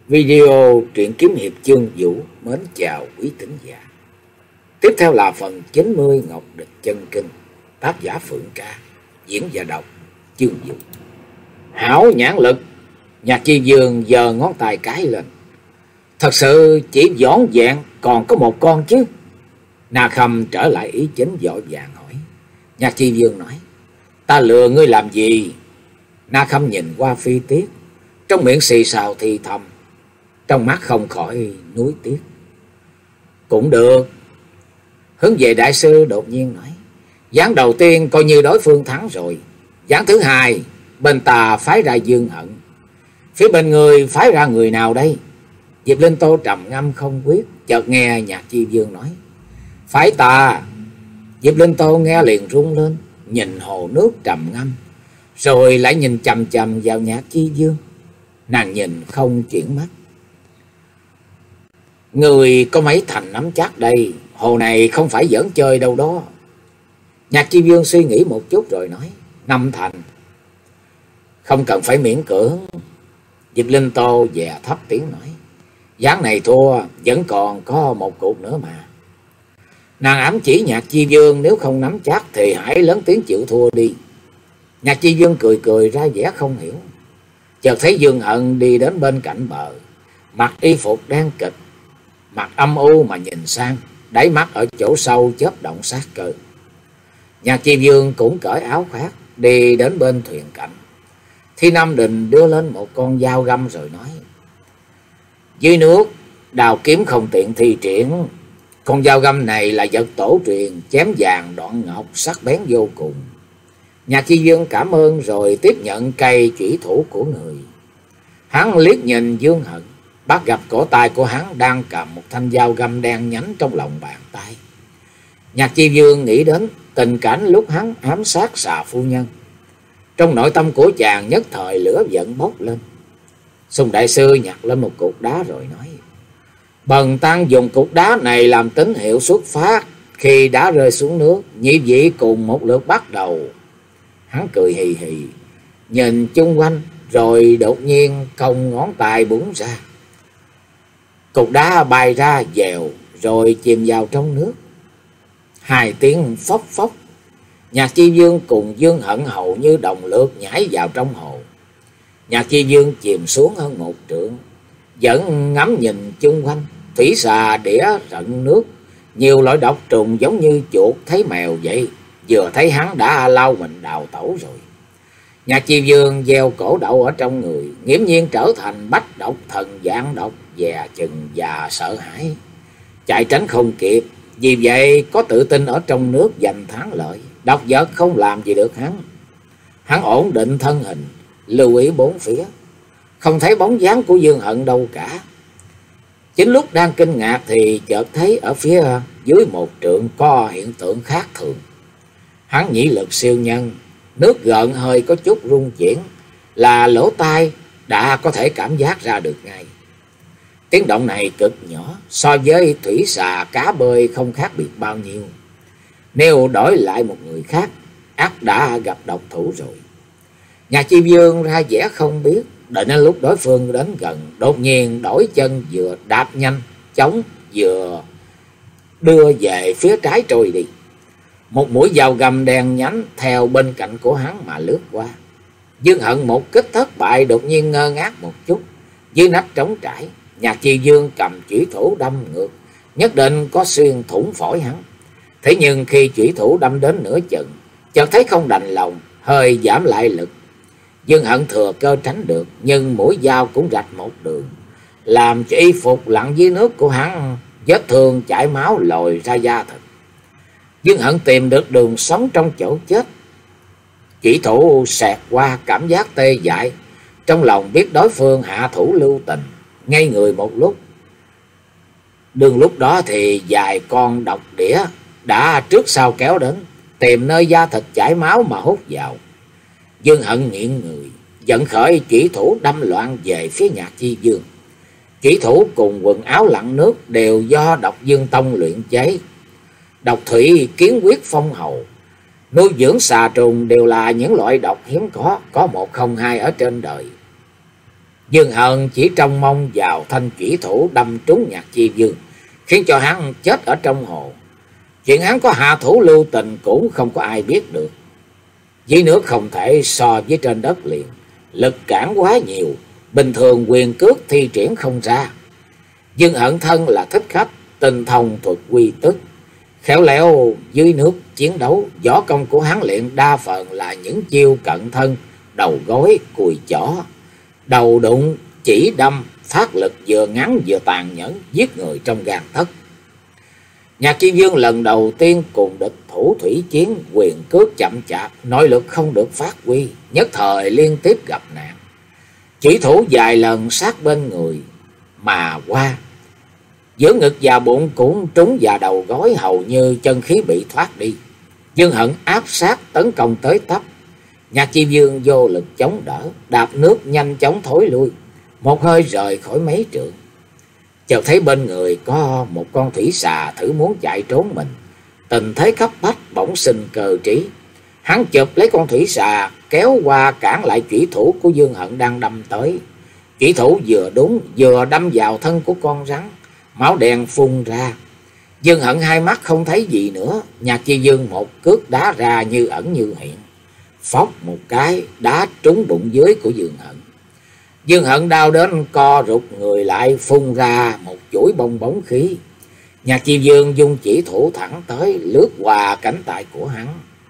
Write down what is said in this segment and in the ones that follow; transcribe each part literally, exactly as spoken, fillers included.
Video truyện kiếm hiệp chương vũ mến chào quý thính giả. Tiếp theo là phần chín mươi Ngọc Địch Chân Kinh, tác giả Phượng Ca, diễn và đọc chương vũ. Hảo nhãn lực. Nhạc Chi Dương giơ ngón tay cái lên. Thật sự chỉ vỏn vẹn còn có một con chứ? Na Khâm trở lại ý chính vội vàng hỏi. Nhạc Chi Dương nói: Ta lừa ngươi làm gì? Na Khâm nhìn qua Phi Tiết, trong miệng xì xào thì thầm, trong mắt không khỏi nuối tiếc. Cũng được. Hướng về đại sư đột nhiên nói: Ván đầu tiên coi như đối phương thắng rồi. Ván thứ hai bên ta phái ra Dương Hận, phía bên người phái ra người nào đây? Diệp Linh Tô trầm ngâm không quyết, chợt nghe Nhạc Chi Dương nói: Phái ta. Diệp Linh Tô nghe liền rung lên, nhìn hồ nước trầm ngâm, rồi lại nhìn chằm chằm vào Nhạc Chi Dương. Nàng nhìn không chuyển mắt. Người có mấy thành nắm chắc đây? Hồ này không phải giỡn chơi đâu đó. Nhạc Chi Dương suy nghĩ một chút rồi nói: Năm thành. Không cần phải miễn cưỡng. Diệp Linh Tô dè thấp tiếng nói: Ván này thua, vẫn còn có một cuộc nữa mà. Nàng ám chỉ Nhạc Chi Dương nếu không nắm chắc thì hãy lớn tiếng chịu thua đi. Nhạc Chi Dương cười cười ra vẻ không hiểu. Chợt thấy Dương Hận đi đến bên cạnh bờ, mặc y phục đen kịch, mặt âm u mà nhìn sang, đáy mắt ở chỗ sâu chớp động sát cơ. Nhạc Chi Dương cũng cởi áo khoác đi đến bên thuyền cạnh. Thi Nam Đình đưa lên một con dao găm rồi nói: Dưới nước đào kiếm không tiện thi triển. Con dao găm này là vật tổ truyền, chém vàng đoạn ngọc, sắc bén vô cùng. Nhạc Chi Dương cảm ơn rồi tiếp nhận cây chủy thủ của người. Hắn liếc nhìn Dương Hận, bắt gặp cổ tay của hắn đang cầm một thanh dao găm đen nhánh trong lòng bàn tay. Nhạc Chi Dương nghĩ đến tình cảnh lúc hắn ám sát xà phu nhân. Trong nội tâm của chàng nhất thời lửa giận bốc lên. Sùng đại sư nhặt lên một cục đá rồi nói: Bần tăng dùng cục đá này làm tín hiệu xuất phát. Khi đá rơi xuống nước, nhị vị cùng một lượt bắt đầu. Hắn cười hì hì, nhìn chung quanh, rồi đột nhiên cong ngón tay búng ra. Cục đá bay ra dèo, rồi chìm vào trong nước. Hai tiếng phốc phốc. Nhạc Chi Dương cùng Dương Hận hầu như đồng lượt nhảy vào trong hồ. Nhạc Chi Dương chìm xuống hơn một trượng, vẫn ngắm nhìn chung quanh. Thủy xà đĩa rận nước, nhiều loại độc trùng giống như chuột thấy mèo vậy. Vừa thấy hắn đã lao mình đào tẩu rồi. Nhạc Chi Dương gieo cổ đậu ở trong người, nghiễm nhiên trở thành bách độc thần dạng độc, dè chừng và sợ hãi, chạy tránh không kịp. Vì vậy có tự tin ở trong nước giành thắng lợi, độc vật không làm gì được hắn. Hắn ổn định thân hình, lưu ý bốn phía, không thấy bóng dáng của Dương Hận đâu cả. Chính lúc đang kinh ngạc thì chợt thấy ở phía dưới một trượng có hiện tượng khác thường. Hắn nhĩ lực siêu nhân, nước gợn hơi có chút rung chuyển, là lỗ tai đã có thể cảm giác ra được ngay. Tiếng động này cực nhỏ, so với thủy xà cá bơi không khác biệt bao nhiêu. Nếu đổi lại một người khác, ắt đã gặp độc thủ rồi. Nhạc Chi Dương ra vẻ không biết, đợi đến lúc đối phương đến gần, đột nhiên đổi chân, vừa đạp nhanh chóng, vừa đưa về phía trái trôi đi. Một mũi dao găm đen nhánh theo bên cạnh của hắn mà lướt qua. Dương Hận một kích thất bại, đột nhiên ngơ ngác một chút. Dưới nách trống trải, Nhạc Chi Dương cầm chủy thủ đâm ngược, nhất định có xuyên thủng phổi hắn. Thế nhưng khi chủy thủ đâm đến nửa chừng, chợt thấy không đành lòng, hơi giảm lại lực. Dương Hận thừa cơ tránh được, nhưng mũi dao cũng rạch một đường, làm cho y phục lặn dưới nước của hắn vết thương chảy máu lồi ra da thịt. Dương Hận tìm được đường sống trong chỗ chết. Chỉ thủ xẹt qua, cảm giác tê dại, trong lòng biết đối phương hạ thủ lưu tình, ngây người một lúc. Đường lúc đó thì vài con độc đĩa đã trước sau kéo đến, tìm nơi da thịt chảy máu mà hút vào. Dương Hận nghiện người, dẫn khởi chỉ thủ đâm loạn về phía Nhạc Chi Dương. Chỉ thủ cùng quần áo lặn nước đều do độc dương tông luyện chế. Độc thủy, kiến quyết, phong hầu, nuôi dưỡng xà trùng đều là những loại độc hiếm có, có một không hai ở trên đời. Dương Hận chỉ trông mong vào thanh chủy thủ đâm trúng Nhạc Chi Vương, khiến cho hắn chết ở trong hồ. Chuyện hắn có hạ thủ lưu tình cũng không có ai biết được. Dưới nước không thể so với trên đất liền, lực cản quá nhiều, bình thường quyền cước thi triển không ra. Dương Hận thân là thích khách, tinh thông thuật quy tức, khéo léo dưới nước chiến đấu. Võ công của hắn luyện đa phần là những chiêu cận thân, đầu gối, cùi chỏ, đầu đụng, chỉ đâm, phát lực vừa ngắn vừa tàn nhẫn, giết người trong gang tấc. Nhạc Chi Vương lần đầu tiên cùng địch thủ thủy chiến, quyền cước chậm chạp, nội lực không được phát huy, nhất thời liên tiếp gặp nạn. Chỉ thủ vài lần sát bên người mà qua, giữa ngực và bụng cũng trúng và đầu gối, hầu như chân khí bị thoát đi. Dương Hận áp sát tấn công tới tấp. Nhạc Chi Vương vô lực chống đỡ, đạp nước nhanh chóng thối lui, một hơi rời khỏi mấy trượng. Chợt thấy bên người có một con thủy xà thử muốn chạy trốn mình, tình thế cấp bách bỗng sinh cơ trí. Hắn chụp lấy con thủy xà, kéo qua cản lại chủy thủ của Dương Hận đang đâm tới. Chủy thủ vừa đúng vừa đâm vào thân của con rắn, máu đen phun ra. Dương Hận hai mắt không thấy gì nữa. Nhạc Chi Vương một cước đá ra như ẩn như hiện, phốc một cái đá trúng bụng dưới của Dương Hận. Dương Hận đau đến co rụt người lại, phun ra một chuỗi bong bóng khí. Nhạc Chi Vương dung chỉ thủ thẳng tới, lướt qua cánh tay của hắn,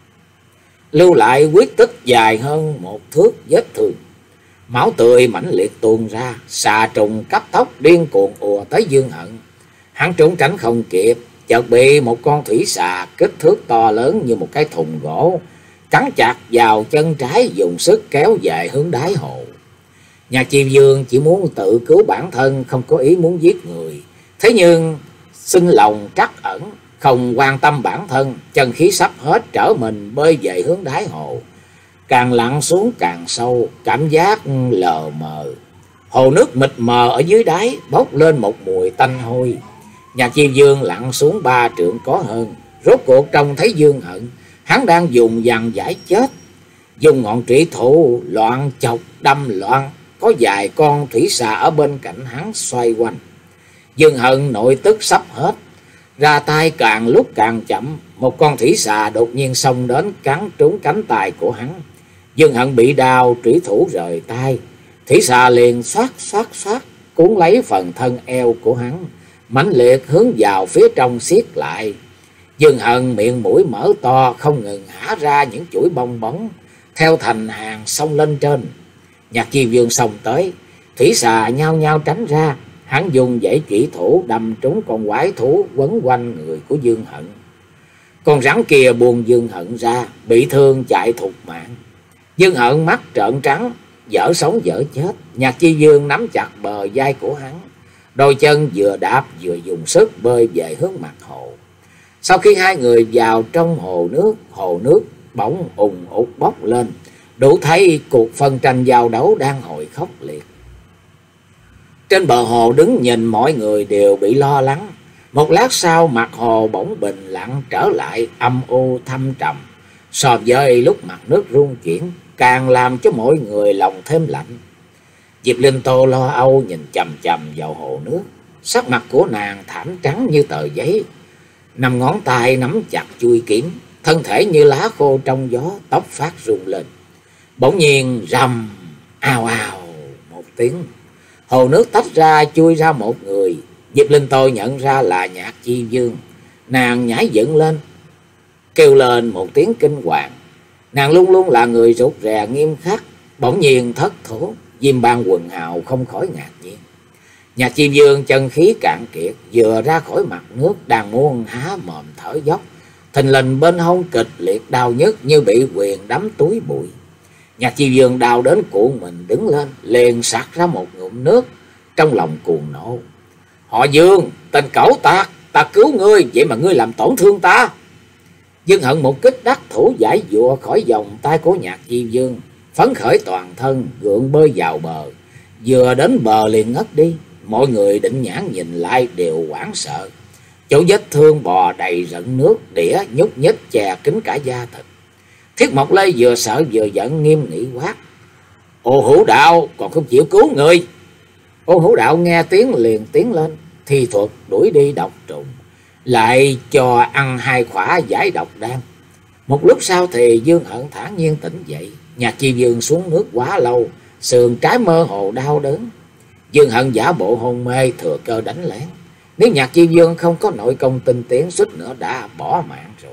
lưu lại quyết tích dài hơn một thước vết thương. Máu tươi mãnh liệt tuôn ra, xà trùng cấp tốc điên cuồng ùa tới Dương Hận. Hắn trốn tránh không kịp, chợt bị một con thủy xà kích thước to lớn như một cái thùng gỗ cắn chặt vào chân trái, dùng sức kéo về hướng đáy hồ. Nhạc Chi Vương chỉ muốn tự cứu bản thân, không có ý muốn giết người. Thế nhưng sinh lòng trắc ẩn, không quan tâm bản thân, chân khí sắp hết, trở mình bơi về hướng đáy hồ. Càng lặn xuống càng sâu, cảm giác lờ mờ. Hồ nước mịt mờ ở dưới đáy bốc lên một mùi tanh hôi. Nhạc Chi Vương lặn xuống ba trượng có hơn, rốt cuộc trông thấy Dương Hận. Hắn đang dùng dằn giải chết, dùng ngọn trụy thủ loạn chọc đâm loạn. Có vài con thủy xà ở bên cạnh hắn xoay quanh. Dương Hận nội tức sắp hết, ra tay càng lúc càng chậm. Một con thủy xà đột nhiên xông đến cắn trúng cánh tay của hắn. Dương Hận bị đau, trủy thủ rời tay. Thủy xà liền xoát xoát xoát cuốn lấy phần thân eo của hắn, mãnh liệt hướng vào phía trong siết lại. Dương Hận miệng mũi mở to, không ngừng hả ra những chuỗi bong bóng theo thành hàng xông lên trên. Nhạc Chi Vương xông tới, thủy xà nhao nhao tránh ra. Hắn dùng dãy chỉ thủ đâm trúng con quái thú quấn quanh người của Dương Hận. Con rắn kia buông Dương Hận ra, bị thương chạy thục mạng. Dương Hận mắt trợn trắng, dở sống dở chết. Nhạc Chi Vương nắm chặt bờ vai của hắn, đôi chân vừa đạp vừa dùng sức bơi về hướng mặt hồ. Sau khi hai người vào trong hồ nước, hồ nước bỗng ùn ụt bốc lên, đủ thấy cuộc phân tranh giao đấu đang hồi khốc liệt. Trên bờ hồ đứng nhìn mọi người đều bị lo lắng. Một lát sau mặt hồ bỗng bình lặng trở lại, âm u thâm trầm. So với lúc mặt nước rung chuyển, càng làm cho mọi người lòng thêm lạnh. Diệp Linh Tô lo âu nhìn chằm chằm vào hồ nước. Sắc mặt của nàng thảm trắng như tờ giấy, năm ngón tay nắm chặt chuôi kiếm, thân thể như lá khô trong gió, tóc phát rung lên. Bỗng nhiên rầm, ào ào một tiếng, hồ nước tách ra, chui ra một người. Diệp Linh Tô nhận ra là Nhạc Chi Vương. Nàng nhảy dựng lên, kêu lên một tiếng kinh hoàng. Nàng luôn luôn là người rụt rè nghiêm khắc, bỗng nhiên thất thố. Diêm Bang quần hào không khỏi ngạc nhiên. Nhạc Chi Vương chân khí cạn kiệt, vừa ra khỏi mặt nước, đang muốn há mồm thở dốc, thình lình bên hông kịch liệt đau nhức như bị quyền đắm túi bụi. Nhạc Chi Vương đau đến cuộn mình đứng lên, liền sặc ra một ngụm nước, trong lòng cuồng nộ. Họ Dương, tên cẩu tạc, ta cứu ngươi, vậy mà ngươi làm tổn thương ta. Dương Hận một kích đắc thủ giải dụa khỏi vòng tay của Nhạc Chi Vương, phấn khởi toàn thân, gượng bơi vào bờ. Vừa đến bờ liền ngất đi. Mọi người định nhãn nhìn lại đều hoảng sợ. Chỗ vết thương bò đầy rận nước, đĩa nhúc nhích che kín cả da thịt. Thiết Mộc Lê vừa sợ vừa giận, nghiêm nghị quát: Ô Hữu Đạo còn không chịu cứu người. Ô Hữu Đạo nghe tiếng liền tiến lên, thi thuật đuổi đi độc trùng, lại cho ăn hai khỏa giải độc đan. Một lúc sau thì Dương Hận thản nhiên tỉnh dậy. Nhạc Chi Vương xuống nước quá lâu, sườn trái mơ hồ đau đớn. Dương Hận giả bộ hôn mê, thừa cơ đánh lén. Nếu Nhạc Chi Vương không có nội công tinh tiến, suýt nữa đã bỏ mạng rồi.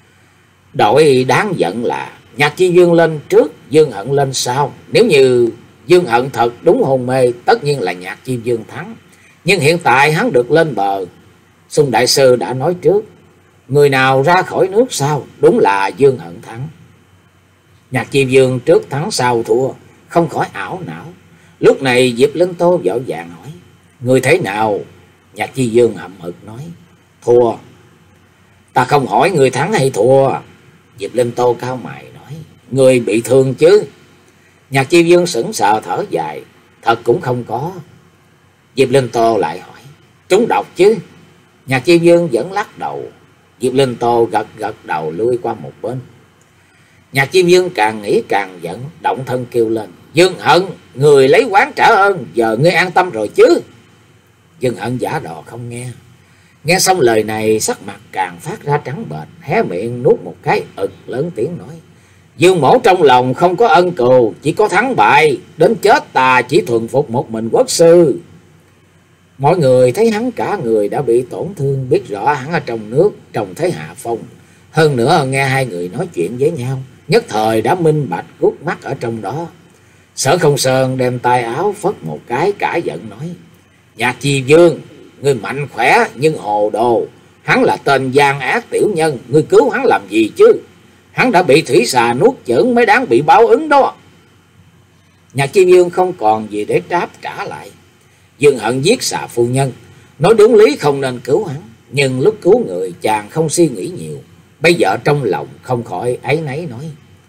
Đội đáng giận là Nhạc Chi Vương lên trước, Dương Hận lên sau. Nếu như Dương Hận thật đúng hôn mê, tất nhiên là Nhạc Chi Vương thắng. Nhưng hiện tại hắn được lên bờ. Xung đại sư đã nói trước, người nào ra khỏi nước sau, đúng là Dương Hận thắng. Nhạc Chi Vương trước thắng sau thua, không khỏi ảo não. Lúc này Diệp Linh Tô vội vàng hỏi, người thế nào? Nhạc Chi Vương hậm hực nói, thua. Ta không hỏi người thắng hay thua. Diệp Linh Tô cao mày nói, người bị thương chứ? Nhạc Chi Vương sững sờ thở dài, thật cũng không có. Diệp Linh Tô lại hỏi, trúng độc chứ? Nhạc Chi Vương vẫn lắc đầu. Diệp Linh Tô gật gật đầu lui qua một bên. Nhạc Chi Vương càng nghĩ càng giận, động thân kêu lên, Dương Hận, người lấy oán trả ơn, giờ ngươi an tâm rồi chứ? Dương Hận giả đò không nghe. Nghe xong lời này, sắc mặt càng phát ra trắng bệch, hé miệng nuốt một cái ực, lớn tiếng nói, Dương mỗ trong lòng không có ân cừu, chỉ có thắng bại, đến chết ta chỉ thuần phục một mình quốc sư. Mọi người thấy hắn cả người đã bị tổn thương, biết rõ hắn ở trong nước, trong thế hạ phong. Hơn nữa nghe hai người nói chuyện với nhau, nhất thời đã minh bạch gút mắt ở trong đó. Sở Không Sơn đem tay áo phất một cái, cả giận nói, Nhạc Chi Vương, ngươi mạnh khỏe nhưng hồ đồ. Hắn là tên gian ác tiểu nhân, ngươi cứu hắn làm gì chứ? Hắn đã bị thủy xà nuốt chửng mới đáng bị báo ứng đó. Nhạc Chi Vương không còn gì để đáp trả lại. Dương Hận giết xà phu nhân, nói đúng lý không nên cứu hắn, nhưng lúc cứu người chàng không suy nghĩ nhiều. Bây giờ trong lòng không khỏi áy náy nói,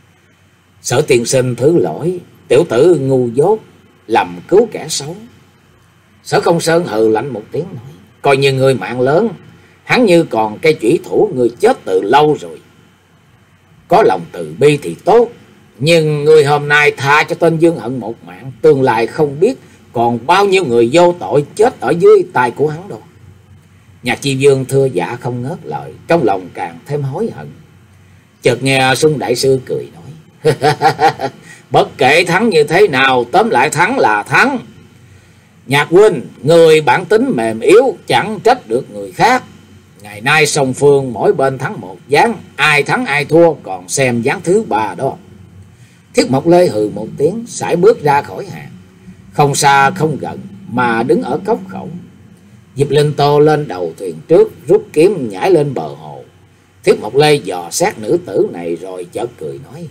Sở tiên sinh thứ lỗi, tiểu tử ngu dốt, lầm cứu kẻ xấu. Sở Không Sơn hừ lạnh một tiếng nói, coi như người mạng lớn, hắn như còn cây chủy thủ, người chết từ lâu rồi. Có lòng từ bi thì tốt, nhưng người hôm nay tha cho tên Dương Hận một mạng, tương lai không biết còn bao nhiêu người vô tội chết ở dưới tay của hắn đâu. Nhạc Chi Vương thưa dạ không ngớt lời, trong lòng càng thêm hối hận. Chợt nghe Xuân đại sư cười nói, bất kể thắng như thế nào, tóm lại thắng là thắng. Nhạc huynh, người bản tính mềm yếu, chẳng trách được người khác. Ngày nay song phương mỗi bên thắng một ván, ai thắng ai thua còn xem ván thứ ba đó. Thiết Mộc Lê hừ một tiếng, sải bước ra khỏi hàng, không xa không gần mà đứng ở cốc khẩu. Diệp Linh Tô lên đầu thuyền trước, rút kiếm nhảy lên bờ hồ. Thiết Mộc Lê dò xét nữ tử này rồi chợt cười nói,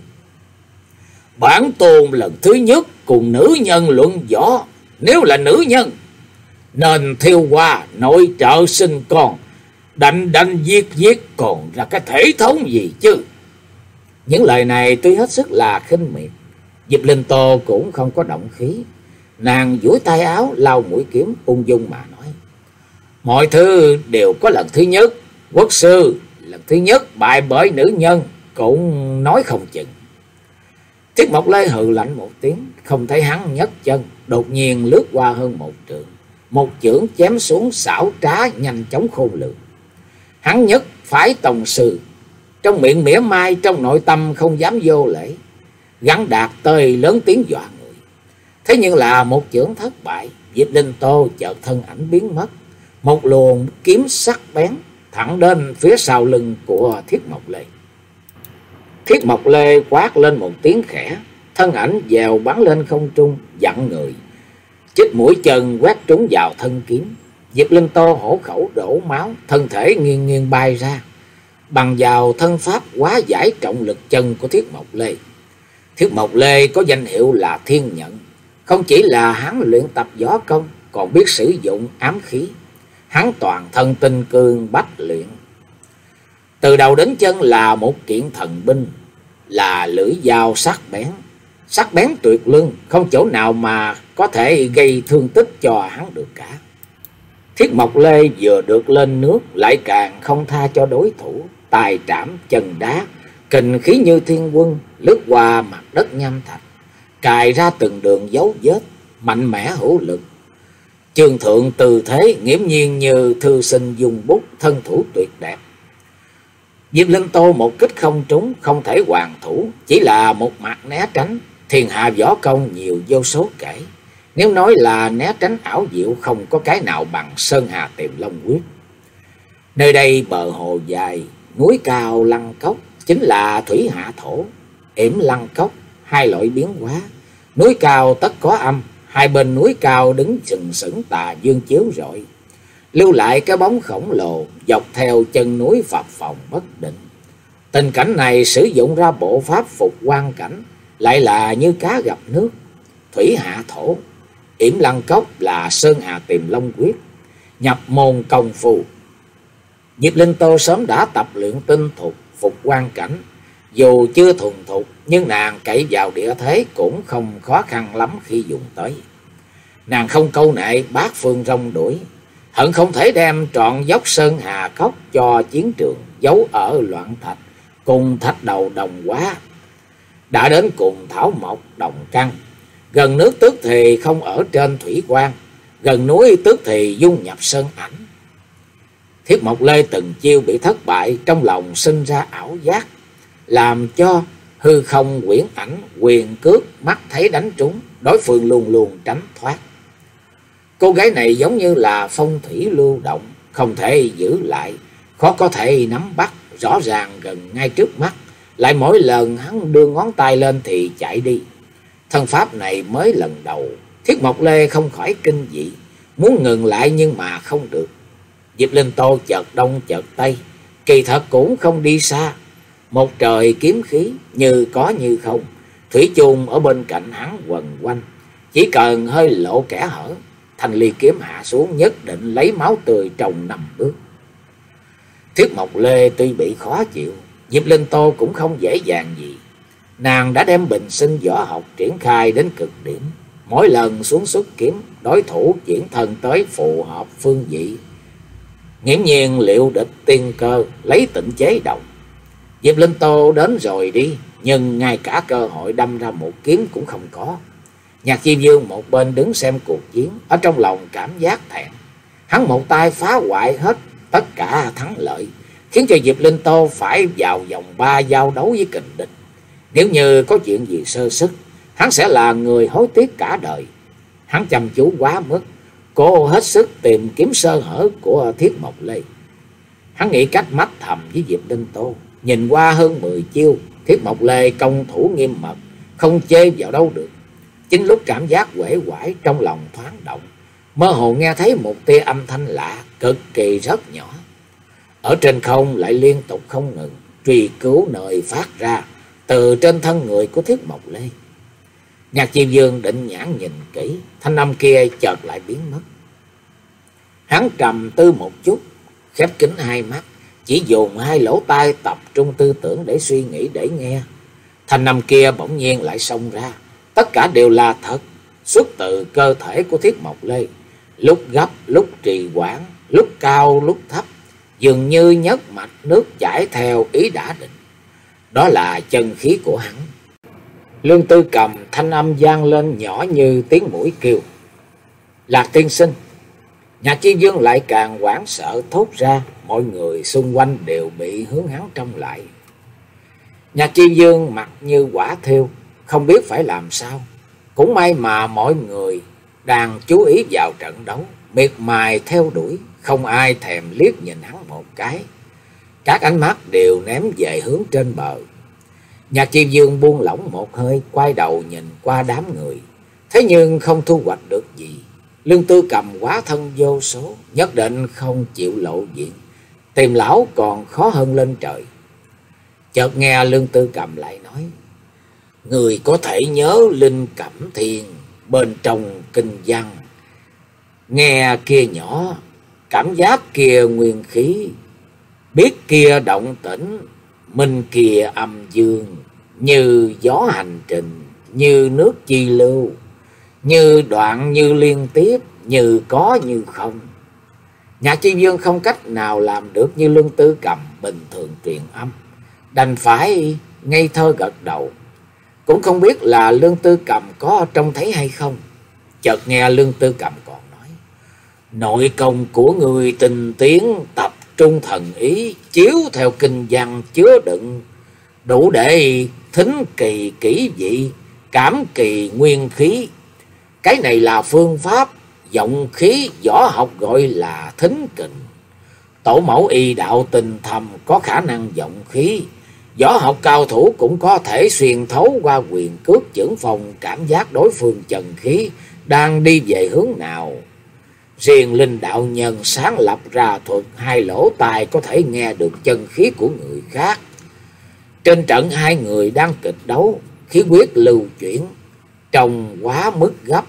bản tôn lần thứ nhất cùng nữ nhân luận võ, nếu là nữ nhân nên thiêu hoa nội trợ sinh con, đánh đánh giết giết còn ra cái thể thống gì chứ. Những lời này tuy hết sức là khinh miệt, Diệp Linh Tô cũng không có động khí. Nàng duỗi tay áo lau mũi kiếm, ung dung mà nói, mọi thứ đều có lần thứ nhất. Quốc sư lần thứ nhất bại bởi nữ nhân cũng nói không chừng. Thiết Mộc Lê hừ lạnh một tiếng, không thấy hắn nhấc chân, đột nhiên lướt qua hơn một trượng, một chưởng chém xuống xảo trá nhanh chóng khôn lường. Hắn nhất phái tông sư, trong miệng mỉa mai, trong nội tâm không dám vô lễ, gắn đạt tơi lớn tiếng dọa người. Thế nhưng là một chưởng thất bại, Diệp Linh Tô chợt thân ảnh biến mất, một luồng kiếm sắc bén thẳng đến phía sau lưng của Thiết Mộc Lê. Thiết Mộc Lê quát lên một tiếng khẽ, thân ảnh dèo bắn lên không trung, dặn người, chích mũi chân quét trúng vào thân kiếm. Diệp Linh Tô hổ khẩu đổ máu, thân thể nghiêng nghiêng bay ra, bằng vào thân pháp hóa giải trọng lực chân của Thiết Mộc Lê. Thiết Mộc Lê có danh hiệu là Thiên Nhận, không chỉ là hắn luyện tập võ công, còn biết sử dụng ám khí. Hắn toàn thân tinh cương bách luyện, từ đầu đến chân là một kiện thần binh, là lưỡi dao sắc bén, sắc bén tuyệt luân, không chỗ nào mà có thể gây thương tích cho hắn được cả. Thiết Mộc Lê vừa được lên nước lại càng không tha cho đối thủ, tài trảm chân đá, kình khí như thiên quân, lướt qua mặt đất nham thạch, cài ra từng đường dấu vết, mạnh mẽ hữu lực. Chương thượng từ thế nghiễm nhiên như thư sinh dùng bút, thân thủ tuyệt đẹp. Diệp Linh Tô một kích không trúng, không thể hoàn thủ, chỉ là một mặt né tránh. Thiên hạ võ công nhiều vô số kể, nếu nói là né tránh ảo diệu, không có cái nào bằng Sơn Hà Tiềm Long Quyết. Nơi đây bờ hồ dài, núi cao lăng cốc, chính là thủy hạ thổ. Yểm lăng cốc, hai loại biến hóa. Núi cao tất có âm, hai bên núi cao đứng sừng sững tà dương chiếu rọi, lưu lại cái bóng khổng lồ dọc theo chân núi phập phồng bất định. Tình cảnh này sử dụng ra bộ pháp phục quan cảnh, lại là như cá gặp nước. Thủy hạ thổ, yểm lăng cốc là Sơn Hà Tiềm Long Quyết, nhập môn công phu. Diệp Linh Tô sớm đã tập luyện tinh thục phục quan cảnh, dù chưa thuần thục nhưng nàng cậy vào địa thế cũng không khó khăn lắm khi dùng tới. Nàng không câu nệ bát phương rong đuổi, hận không thể đem trọn dốc Sơn Hà Cốc cho chiến trường giấu ở loạn thạch cùng thạch đầu đồng quá. Đã đến cùng thảo mộc đồng căn, gần nước tức thì không ở trên thủy quan, gần núi tức thì dung nhập sơn ảnh. Thiết Mộc Lê từng chiêu bị thất bại, trong lòng sinh ra ảo giác, làm cho hư không quyển ảnh quyền cước, mắt thấy đánh trúng, đối phương luôn luôn tránh thoát. Cô gái này giống như là phong thủy lưu động, không thể giữ lại, khó có thể nắm bắt, rõ ràng gần ngay trước mắt, lại mỗi lần hắn đưa ngón tay lên thì chạy đi. Thân pháp này mới lần đầu, Thiết Mộc Lê không khỏi kinh dị, muốn ngừng lại nhưng mà không được. Diệp Linh Tô chợt đông chợt tây, kỳ thật cũng không đi xa. Một trời kiếm khí như có như không, thủy chung ở bên cạnh hắn quần quanh. Chỉ cần hơi lộ kẽ hở, thanh ly kiếm hạ xuống nhất định lấy máu tươi trong năm bước. Thiết Mộc Lê tuy bị khó chịu, Diệp Linh Tô cũng không dễ dàng gì. Nàng đã đem bình sinh võ học triển khai đến cực điểm, mỗi lần xuống xuất kiếm, đối thủ chuyển thân tới phù hợp phương vị, nghiễm nhiên liệu địch tiên cơ, lấy tịnh chế động. Diệp Linh Tô đến rồi đi, nhưng ngay cả cơ hội đâm ra một kiếm cũng không có. Nhạc Chi Vương một bên đứng xem cuộc chiến, ở trong lòng cảm giác thẹn. Hắn một tay phá hoại hết tất cả thắng lợi, khiến cho Diệp Linh Tô phải vào vòng ba giao đấu với kình địch. Nếu như có chuyện gì sơ sức, hắn sẽ là người hối tiếc cả đời. Hắn chăm chú quá mức, cố hết sức tìm kiếm sơ hở của Thiết Mộc Lê. Hắn nghĩ cách mách thầm với Diệp Linh Tô. Nhìn qua hơn mười chiêu, Thiết Mộc Lê công thủ nghiêm mật, không chê vào đâu được. Chính lúc cảm giác uể oải, trong lòng thoáng động, mơ hồ nghe thấy một tia âm thanh lạ, cực kỳ rất nhỏ. Ở trên không lại liên tục không ngừng, truy cứu nơi phát ra từ trên thân người của Thiết Mộc Lê. Nhạc Chi Vương định nhãn nhìn kỹ, thanh âm kia chợt lại biến mất. Hắn trầm tư một chút, khép kín hai mắt, chỉ dùng hai lỗ tai tập trung tư tưởng để suy nghĩ để nghe. Thanh âm kia bỗng nhiên lại xông ra, tất cả đều là thật, xuất từ cơ thể của Thiết Mộc Lê, lúc gấp, lúc trì hoãn, lúc cao, lúc thấp, dường như nhất mạch nước chảy theo ý đã định. Đó là chân khí của hắn. Lương Tư Cầm thanh âm vang lên nhỏ như tiếng mũi kêu: Lạc tiên sinh. Nhạc Chi Vương lại càng hoảng sợ thốt ra, mọi người xung quanh đều bị hướng hắn trông lại. Nhạc Chi Vương mặt như quả thiêu, không biết phải làm sao. Cũng may mà mọi người đang chú ý vào trận đấu, miệt mài theo đuổi, không ai thèm liếc nhìn hắn một cái. Các ánh mắt đều ném về hướng trên bờ. Nhạc Chi Vương buông lỏng một hơi, quay đầu nhìn qua đám người, thế nhưng không thu hoạch được gì. Lương Tư Cầm quá thân vô số, nhất định không chịu lộ diện, tìm lão còn khó hơn lên trời. Chợt nghe Lương Tư Cầm lại nói: Người có thể nhớ Linh Cẩm Thiên bên trong kinh văn, nghe kia nhỏ, cảm giác kia nguyên khí, biết kia động tĩnh, minh kia âm dương, như gió hành trình, như nước chi lưu, như đoạn như liên tiếp, như có như không. Nhạc Chi Vương không cách nào làm được như Lương Tư Cầm bình thường truyền âm, đành phải ngây thơ gật đầu. Cũng không biết là Lương Tư Cầm có trông thấy hay không. Chợt nghe Lương Tư Cầm còn nói: nội công của người tinh tiến, tập trung thần ý, chiếu theo kinh văn chứa đựng, đủ để thính kỳ kỹ vị, cảm kỳ nguyên khí. Cái này là phương pháp vọng khí, võ học gọi là thính kình. Tổ mẫu y đạo tinh thầm, có khả năng vọng khí. Võ học cao thủ cũng có thể xuyên thấu qua quyền cước chưởng phòng, cảm giác đối phương chân khí đang đi về hướng nào. Riêng Linh đạo nhân sáng lập ra thuật hai lỗ tai có thể nghe được chân khí của người khác. Trên trận hai người đang kịch đấu, khí huyết lưu chuyển, trông quá mức gấp.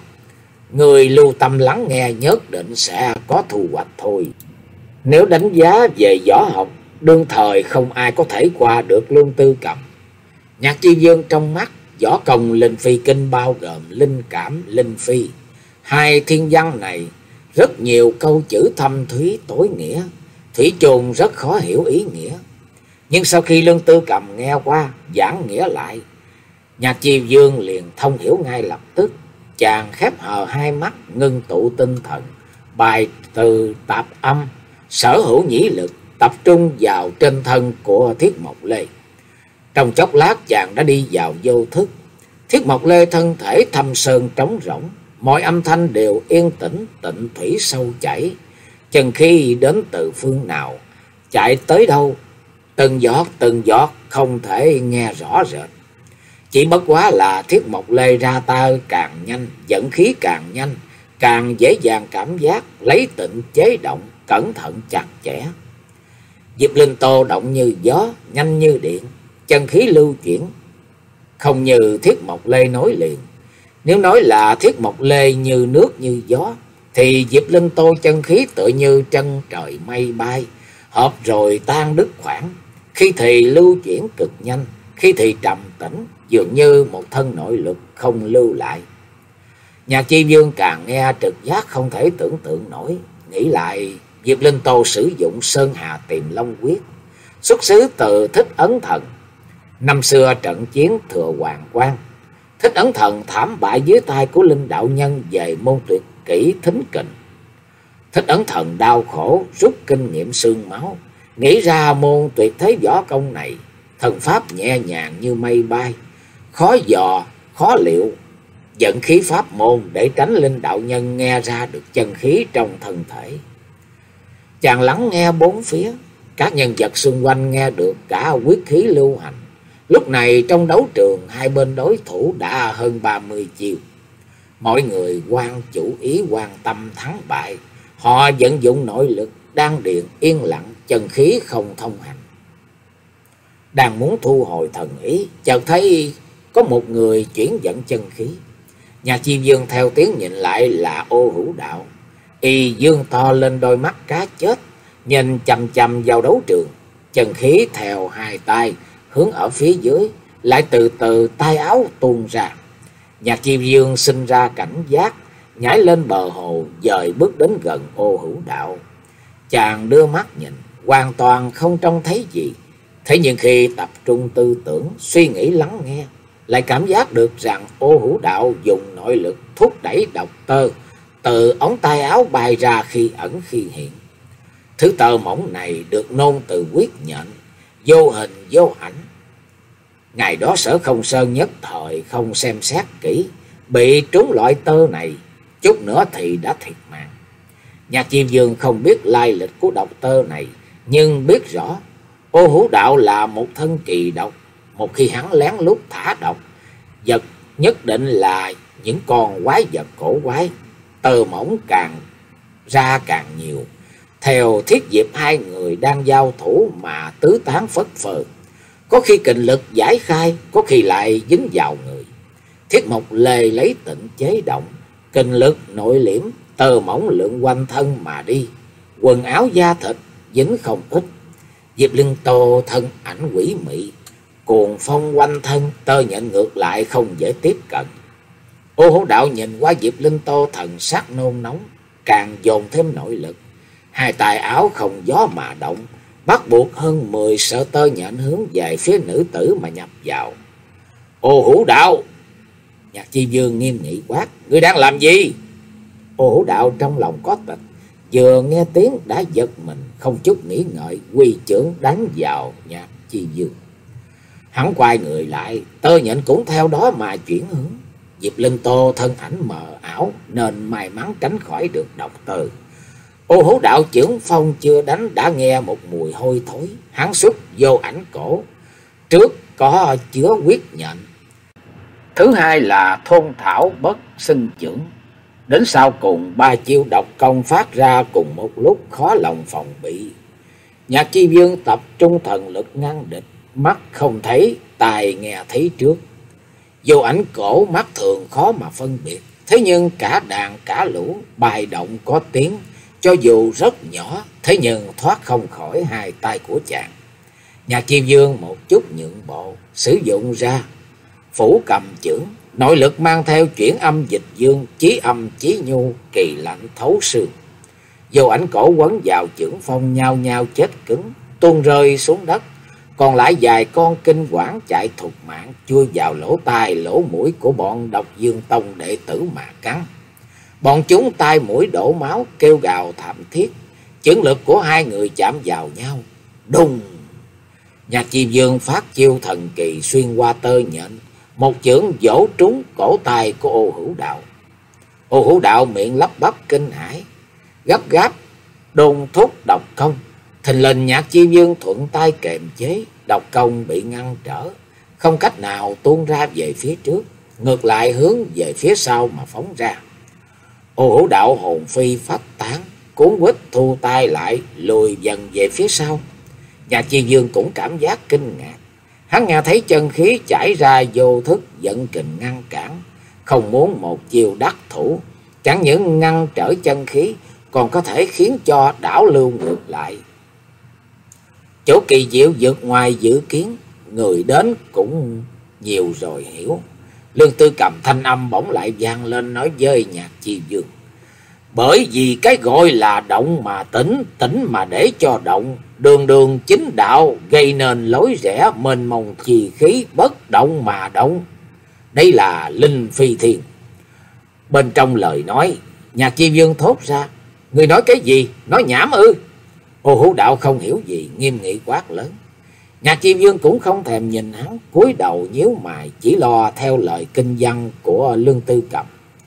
Người lưu tâm lắng nghe nhất định sẽ có thu hoạch thôi. Nếu đánh giá về võ học, đương thời không ai có thể qua được Lương Tư Cầm. Nhạc Chi Dương trong mắt võ công Linh Phi Kinh bao gồm linh cảm, linh phi. Hai thiên văn này rất nhiều câu chữ thâm thúy tối nghĩa, thủy chung rất khó hiểu ý nghĩa. Nhưng sau khi Lương Tư Cầm nghe qua giảng nghĩa lại, Nhạc Chi Dương liền thông hiểu ngay lập tức. Chàng khép hờ hai mắt, ngưng tụ tinh thần, bài từ tạp âm, sở hữu nhĩ lực, tập trung vào trên thân của Thiết Mộc Lê. Trong chốc lát chàng đã đi vào vô thức. Thiết Mộc Lê thân thể thâm sơn trống rỗng, mọi âm thanh đều yên tĩnh, tịnh thủy sâu chảy. Chân khí đến từ phương nào, chạy tới đâu, từng giọt từng giọt không thể nghe rõ rệt. Chỉ bất quá là Thiết Mộc Lê ra tay càng nhanh, dẫn khí càng nhanh, càng dễ dàng cảm giác, lấy tịnh chế động, cẩn thận chặt chẽ. Diệp Linh Tô động như gió, nhanh như điện, chân khí lưu chuyển, không như Thiết Mộc Lê nối liền. Nếu nói là Thiết Mộc Lê như nước như gió, thì Diệp Linh Tô chân khí tựa như chân trời mây bay, hợp rồi tan đứt khoảng. Khi thì lưu chuyển cực nhanh, khi thì trầm tĩnh, dường như một thân nội lực không lưu lại. Nhạc Chi Dương càng nghe trực giác không thể tưởng tượng nổi. Nghĩ lại, Diệp Linh Tô sử dụng Sơn Hà Tiềm Long Quyết, xuất xứ từ Thích Ấn Thần. Năm xưa trận chiến Thừa Hoàng Quan, Thích Ấn Thần thảm bại dưới tay của Linh đạo nhân về môn tuyệt kỹ thính kình. Thích Ấn Thần đau khổ, rút kinh nghiệm xương máu, nghĩ ra môn tuyệt thế võ công này. Thần pháp nhẹ nhàng như mây bay, khó dò, khó liệu, dẫn khí pháp môn để tránh Linh đạo nhân nghe ra được chân khí trong thân thể. Chàng lắng nghe bốn phía, các nhân vật xung quanh nghe được cả quyết khí lưu hành. Lúc này trong đấu trường, hai bên đối thủ đã hơn ba mươi chiêu. Mọi người quan chủ ý quan tâm thắng bại. Họ vận dụng nội lực, đan điền yên lặng, chân khí không thông hành. Đang muốn thu hồi thần ý, chợt thấy có một người chuyển dẫn chân khí. Nhà Chi Dương theo tiếng nhìn lại là Ô Hữu Đạo. Y dương to lên đôi mắt cá chết, nhìn chằm chằm vào đấu trường. Chân khí theo hai tay hướng ở phía dưới, lại từ từ tay áo tuôn ra. Nhạc Chi Dương sinh ra cảnh giác, nhảy lên bờ hồ, dời bước đến gần Ô Hữu Đạo. Chàng đưa mắt nhìn, hoàn toàn không trông thấy gì. Thế nhưng khi tập trung tư tưởng, suy nghĩ lắng nghe, lại cảm giác được rằng Ô Hữu Đạo dùng nội lực thúc đẩy độc tơ từ ống tay áo bay ra, khi ẩn khi hiện. Thứ tơ mỏng này được nôn từ quyết nhện, vô hình vô ảnh. Ngày đó Sở Không Sơn nhất thời không xem xét kỹ, bị trúng loại tơ này, chút nữa thì đã thiệt mạng. Nhạc Chi Dương không biết lai lịch của độc tơ này, nhưng biết rõ Ô Hữu Đạo là một thân kỳ độc. Một khi hắn lén lút thả độc, vật nhất định là những con quái vật cổ quái. Tơ mỏng càng ra càng nhiều, theo Thiết Diệp hai người đang giao thủ mà tứ tán phất phơ. Có khi kình lực giải khai, có khi lại dính vào người. Thiết Mộc Lê lấy tịnh chế động, kình lực nội liễm, tơ mỏng lượn quanh thân mà đi. Quần áo da thịt dính không ít. Diệp Linh Tô thân ảnh quỷ mị, cuồng phong quanh thân, tơ nhện ngược lại không dễ tiếp cận. Ô Hữu Đạo nhìn qua Diệp Linh Tô thần sắc nôn nóng, càng dồn thêm nội lực. Hai tay áo không gió mà động, bắt buộc hơn mười sợi tơ nhện hướng về phía nữ tử mà nhập vào. Ô Hữu Đạo! Nhạc Chi Vương nghiêm nghị quát: Ngươi đang làm gì? Ô Hữu Đạo trong lòng có tịch, vừa nghe tiếng đã giật mình, không chút nghĩ ngợi quy chưởng đánh vào Nhạc Chi Vương. Hắn quay người lại, Tơ Nhện cũng theo đó mà chuyển hướng. Diệp Linh Tô thân ảnh mờ ảo nên may mắn tránh khỏi được độc tử. Ô Hữu Đạo chưởng phong chưa đánh đã nghe một mùi hôi thối. Hắn xuất vô ảnh cổ, trước có chứa huyết nhện, thứ hai là thôn thảo bất sinh chưởng. Đến sau cùng ba chiêu độc công phát ra cùng một lúc, khó lòng phòng bị. Nhạc Chi Vương tập trung thần lực ngăn địch, mắt không thấy, tai nghe thấy trước. Vô ảnh cổ mắt thường khó mà phân biệt, thế nhưng cả đàn cả lũ bài động có tiếng, cho dù rất nhỏ, thế nhưng thoát không khỏi hai tay của chàng. Nhạc Chi Vương một chút nhượng bộ, sử dụng ra phủ cầm chưởng, nội lực mang theo chuyển âm dịch dương, chí âm chí nhu, kỳ lạnh thấu xương. Vô ảnh cổ quấn vào chưởng phong nhao nhao chết cứng, tuôn rơi xuống đất. Còn lại vài con kinh quản chạy thục mạng, chui vào lỗ tai lỗ mũi của bọn Độc Dương Tông đệ tử mà cắn. Bọn chúng tai mũi đổ máu, kêu gào thảm thiết. Chưởng lực của hai người chạm vào nhau, đùng! Nhạc Chi Vương phát chiêu thần kỳ xuyên qua tơ nhện, một chưởng vỗ trúng cổ tay của Ô Hữu Đạo. Ô Hữu Đạo miệng lắp bắp kinh hãi, gấp gáp đôn thúc độc công. Thình lình Nhạc Chi Vương thuận tay kềm chế, độc công bị ngăn trở, không cách nào tuôn ra về phía trước, ngược lại hướng về phía sau mà phóng ra. Ô Hữu Đạo hồn phi phách tán, cuốn quýt thu tay lại, lùi dần về phía sau. Nhạc Chi Vương cũng cảm giác kinh ngạc. Hắn nghe thấy chân khí chảy ra vô thức, giận kình ngăn cản, không muốn một chiều đắc thủ. Chẳng những ngăn trở chân khí, còn có thể khiến cho đảo lưu ngược lại. Chỗ kỳ diệu vượt ngoài dự kiến, người đến cũng nhiều rồi hiểu. Lương Tư Cầm thanh âm bỗng lại vang lên nói với Nhạc Chi Vương: Bởi vì cái gọi là động mà tỉnh, tỉnh mà để cho động, đường đường chính đạo, gây nên lối rẽ, mênh mông chi khí, bất động mà động. Đây là linh phi thiên. Bên trong lời nói, Nhạc Chi Vương thốt ra: Người nói cái gì? Nói nhảm ư? Ô Hữu Đạo không hiểu gì, nghiêm nghị quát lớn. Nhạc Chi Vương cũng không thèm nhìn hắn, cúi đầu nhíu mày, chỉ lo theo lời kinh văn của Lương Tư Cầm.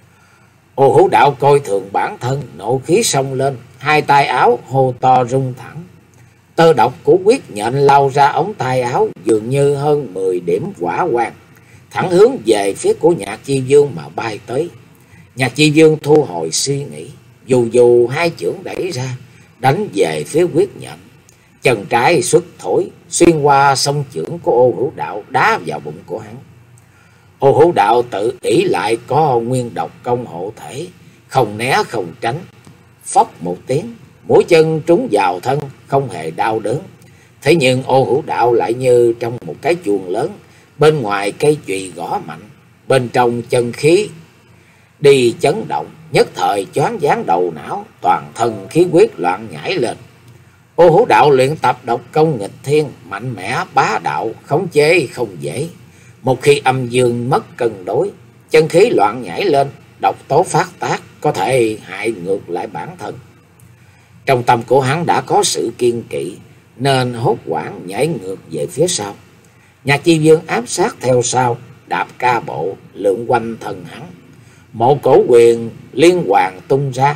Ô Hữu Đạo coi thường bản thân, nộ khí xông lên, hai tay áo hô to rung thẳng. Tơ độc của quyết nhện lao ra ống tay áo, dường như hơn mười điểm hỏa quang, thẳng hướng về phía của Nhạc Chi Vương mà bay tới. Nhạc Chi Vương thu hồi suy nghĩ, dù dù hai chưởng đẩy ra, đánh về phía quyết nhện. Chân trái xuất thổi, xuyên qua song chưởng của Ô Hữu Đạo, đá vào bụng của hắn. Ô Hữu Đạo tự ỷ lại có nguyên độc công hộ thể, không né không tránh. Phốc một tiếng, mũi chân trúng vào thân, không hề đau đớn. Thế nhưng Ô Hữu Đạo lại như trong một cái chuông lớn, bên ngoài cây chùy gõ mạnh, bên trong chân khí đi chấn động, nhất thời choáng váng đầu não, toàn thân khí huyết loạn nhảy lên. Ô Hữu Đạo luyện tập độc công nghịch thiên, mạnh mẽ bá đạo, khống chế không dễ. Một khi âm dương mất cân đối, chân khí loạn nhảy lên, độc tố phát tác, có thể hại ngược lại bản thân. Trong tâm của hắn đã có sự kiên kỵ, nên hốt hoảng nhảy ngược về phía sau. Nhạc Chi Vương áp sát theo sau, đạp ca bộ, lượn quanh thân hắn. Một cổ quyền liên hoàn tung ra.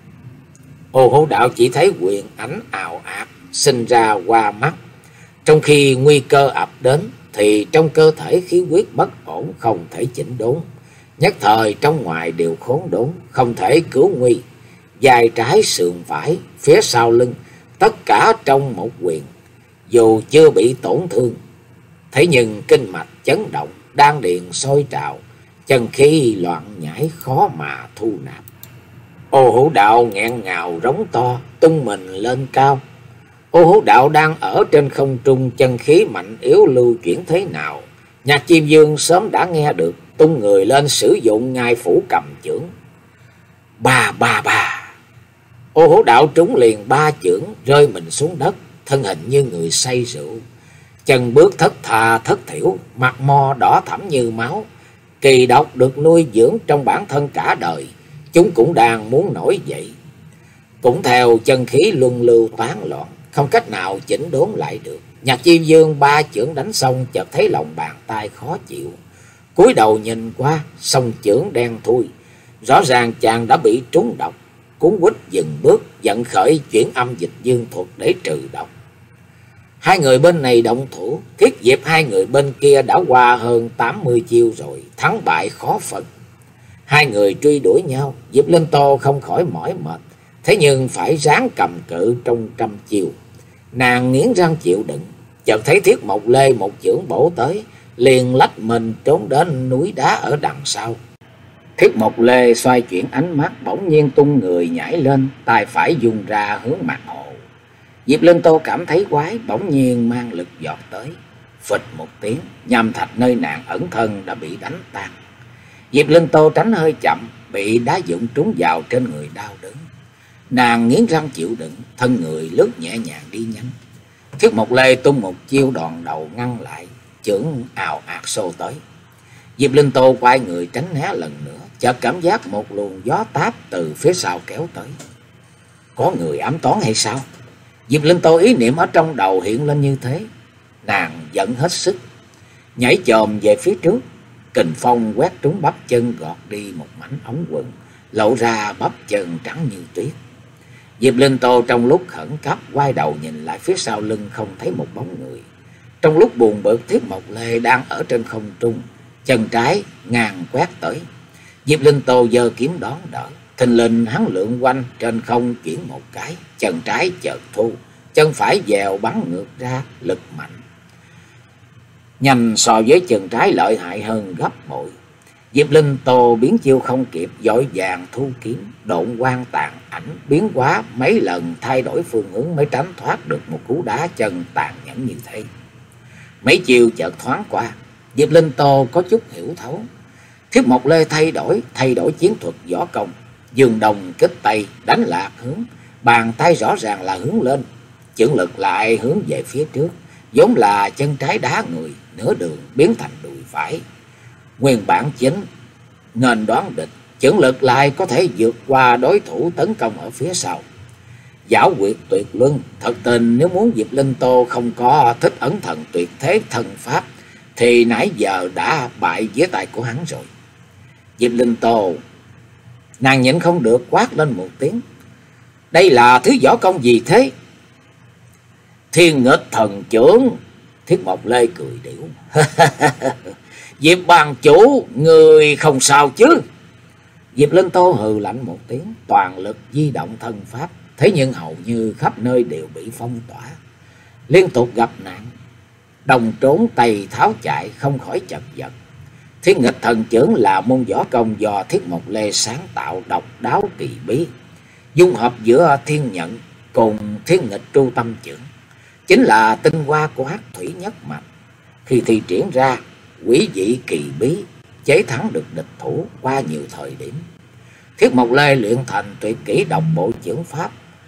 Ô Hữu Đạo chỉ thấy quyền ảnh ào ạt sinh ra qua mắt. Trong khi nguy cơ ập đến, thì trong cơ thể khí huyết bất ổn, không thể chỉnh đốn. Nhất thời trong ngoài đều khốn đốn, không thể cứu nguy. Vai trái sườn phải, phía sau lưng, tất cả trong một quyền. Dù chưa bị tổn thương, thế nhưng kinh mạch chấn động, đan điền sôi trào, chân khí loạn nhảy khó mà thu nạp. Ô Hữu Đạo nghẹn ngào rống to, tung mình lên cao. Ô Hữu Đạo đang ở trên không trung, chân khí mạnh yếu lưu chuyển thế nào, Nhạc Chi Vương sớm đã nghe được, tung người lên sử dụng ngai phủ cầm chưởng. Ba ba ba. Ô Hữu Đạo trúng liền ba chưởng, rơi mình xuống đất, thân hình như người say rượu. Chân bước thất tha thất thiểu, mặt mo đỏ thẫm như máu. Kỳ độc được nuôi dưỡng trong bản thân cả đời, chúng cũng đang muốn nổi dậy. Cũng theo chân khí luân lưu tán loạn, không cách nào chỉnh đốn lại được. Nhạc Chi Dương ba chưởng đánh xong, chợt thấy lòng bàn tay khó chịu. Cúi đầu nhìn qua, song chưởng đen thui. Rõ ràng chàng đã bị trúng độc. Cuốn quýt dừng bước, giận khởi chuyển âm dịch dương thuật để trừ độc. Hai người bên này động thủ, Thiết Diệp hai người bên kia đã qua hơn tám mươi chiêu rồi, thắng bại khó phân. Hai người truy đuổi nhau, Diệp Linh Tô không khỏi mỏi mệt, thế nhưng phải ráng cầm cự trong trăm chiêu. Nàng nghiến răng chịu đựng, chợt thấy Thiết Mộc Lê một chưởng bổ tới, liền lách mình trốn đến núi đá ở đằng sau. Thiết Mộc Lê xoay chuyển ánh mắt, bỗng nhiên tung người nhảy lên, tay phải dùng ra hướng mặt hồ. Diệp Linh Tô cảm thấy quái, bỗng nhiên mang lực giọt tới. Phịch một tiếng, nham thạch nơi nàng ẩn thân đã bị đánh tan. Diệp Linh Tô tránh hơi chậm, bị đá dụng trúng vào trên người đau đớn. Nàng nghiến răng chịu đựng, thân người lướt nhẹ nhàng đi nhanh. Thiết Mộc Lê tung một chiêu đòn đầu ngăn lại, chưởng ào ạt xô tới. Diệp Linh Tô quay người tránh né lần nữa, chợt cảm giác một luồng gió táp từ phía sau kéo tới. Có người ám toán hay sao? Diệp Linh Tô ý niệm ở trong đầu hiện lên như thế. Nàng giận hết sức, nhảy chồm về phía trước. Kình phong quét trúng bắp chân, gọt đi một mảnh ống quần, lộ ra bắp chân trắng như tuyết. Diệp Linh Tô trong lúc khẩn cấp quay đầu nhìn lại phía sau lưng, không thấy một bóng người. Trong lúc buồn bực, Thiết Mộc Lê đang ở trên không trung, chân trái ngang quét tới. Diệp Linh Tô giơ kiếm đón đỡ, thình lình hắn lượn quanh trên không chuyển một cái, chân trái chợt thu, chân phải dèo bắn ngược ra, lực mạnh. Nhanh so với chân trái lợi hại hơn gấp bội. Diệp Linh Tô biến chiêu không kịp, vội vàng thu kiếm, độn quang tàn ảnh biến hóa mấy lần, thay đổi phương hướng mới tránh thoát được một cú đá chân tàn nhẫn như thế. Mấy chiêu chợt thoáng qua, Diệp Linh Tô có chút hiểu thấu. Thiết Mộc Lê thay đổi, thay đổi chiến thuật võ công, dương đồng kích tay đánh lạc hướng, bàn tay rõ ràng là hướng lên, chưởng lực lại hướng về phía trước, vốn là chân trái đá người, nửa đường biến thành đùi phải. Nguyên bản chính nên đoán địch, chưởng lực lại có thể vượt qua đối thủ tấn công ở phía sau. Giảo quyệt tuyệt luân, thật tình nếu muốn Diệp Linh Tô không có thích ẩn thần tuyệt thế thần pháp thì nãy giờ đã bại dưới tay của hắn rồi. Diệp Linh Tô, nàng nhịn không được quát lên một tiếng. Đây là thứ võ công gì thế? Thiên Nghịch Thần Chưởng. Thiết Mộc Lê cười điểu. Diệp bàn chủ, người không sao chứ? Diệp Linh Tô hừ lạnh một tiếng, toàn lực di động thân pháp, thế nhưng hầu như khắp nơi đều bị phong tỏa, liên tục gặp nạn, đồng trốn tay tháo chạy, không khỏi chật vật. Thiên Nghịch Thần Chưởng là môn võ công do Thiết Mộc Lê sáng tạo, độc đáo kỳ bí, dung hợp giữa thiên nhận cùng thiên nghịch tru tâm chưởng, chính là tinh hoa của hắc thủy nhất mạch. Khi thi triển ra, quý dị kỳ bí, chế thắng được địch thủ qua nhiều thời điểm. Thiết Mộc Lê luyện thành tuyệt kỹ độc bộ chưởng pháp